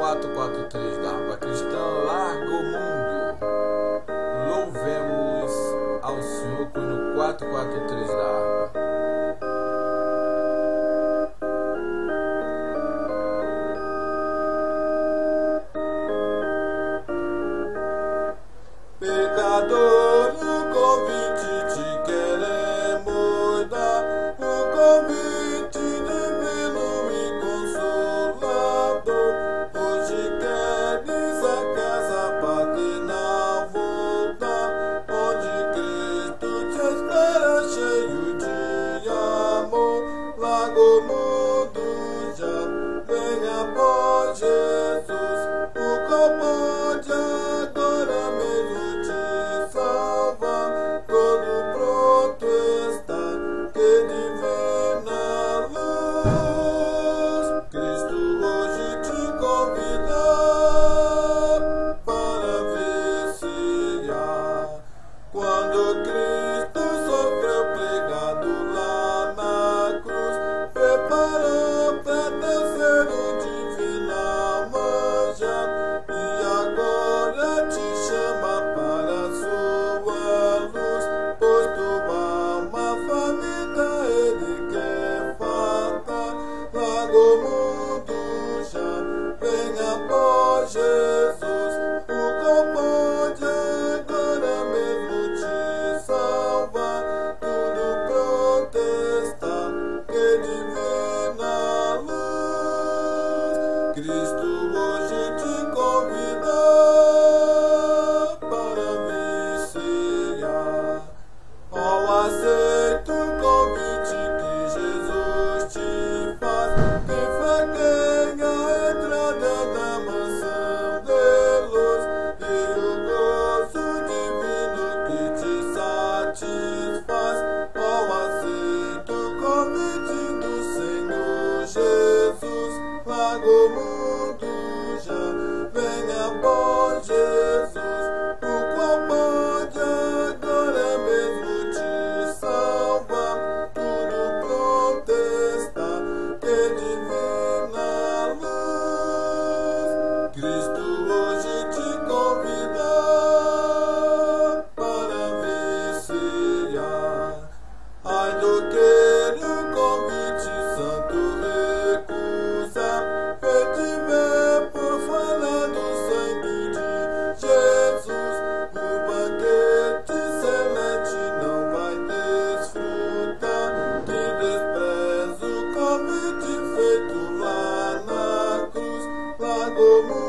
443 da Harpa Cristã, larga o mundo. Louvemos ao Senhor no 443 da harpa. Pecador, o convite te queremos dar, o convite divino e consolador. Hoje queres a casa paterna voltar, onde Cristo te espera cheio de amor. Larga o mundo já, venha após Jesus, o qual pode agora mesmo te salvar. Todo pronto está, que divina luz. Cristo hoje te convida para viciar. Quando Cristo sofreu pregado lá na cruz, preparou para tecer o divino manjar, e agora te chama para sua luz, pois tua alma faminta ele quer fartar. Larga o mundo já, venha após Jesus, o qual pode agora mesmo te salvar. Tudo pronto está, que divina luz. Cristo hoje te convida para viciar. Ao aceita o convite que Jesus te faz, tem fé ganha a entrada na mansão de luz, e o gozo divino que te satisfaz. Ao aceita o convite do Senhor Jesus, larga o mundo já, venha após Jesus, o qual pode agora mesmo te salvar. Tudo pronto está, que divina luz. Cristo hoje te convida para viciar. Ai do que o convite santo recusar, tiver por falar do sangue de Jesus, o banquete celeste não vai desfrutar. Que despreza o convite feito lá na cruz. Larga o mundo